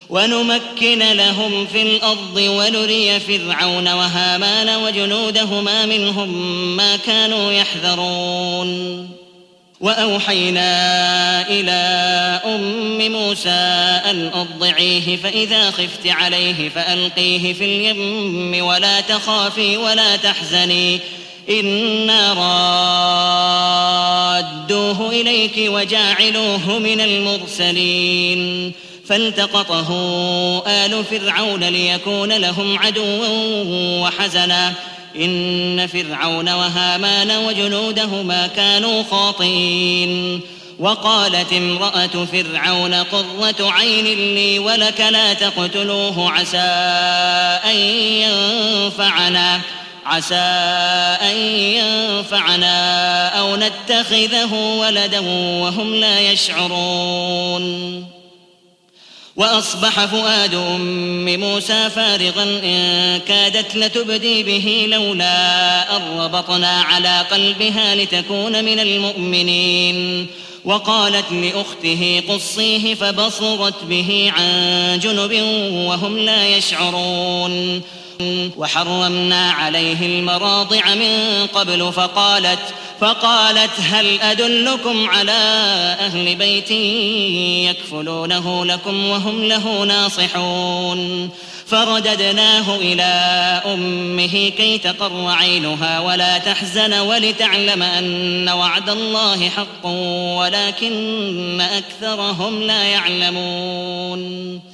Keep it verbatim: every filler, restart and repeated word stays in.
ونمكن لهم في الأرض ونري فرعون وهامان وجنودهما منهم ما كانوا يحذرون وأوحينا إلى أم موسى أن أرضعيه فإذا خفت عليه فألقيه في اليم ولا تخافي ولا تحزني إنا رادوه إليك وجاعلوه من المرسلين فالتقطه آل فرعون ليكون لهم عدوا وحزنا إن فرعون وهامان وجنودهما كانوا خاطئين وقالت امرأة فرعون قرة عين لي ولك لا تقتلوه عسى أن ينفعنا عسى أن ينفعنا أو نتخذه ولدا وهم لا يشعرون وأصبح فؤاد أم موسى فارغا إن كادت لتبدي به لولا أن ربطنا على قلبها لتكون من المؤمنين وقالت لأخته قصيه فبصرت به عن جنب وهم لا يشعرون وحرمنا عليه المراضع من قبل فقالت فقالت هل أدلكم على أهل بيت يكفلونه لكم وهم له ناصحون فرددناه إلى أمه كي تقر عينها ولا تحزن ولتعلم أن وعد الله حق ولكن أكثرهم لا يعلمون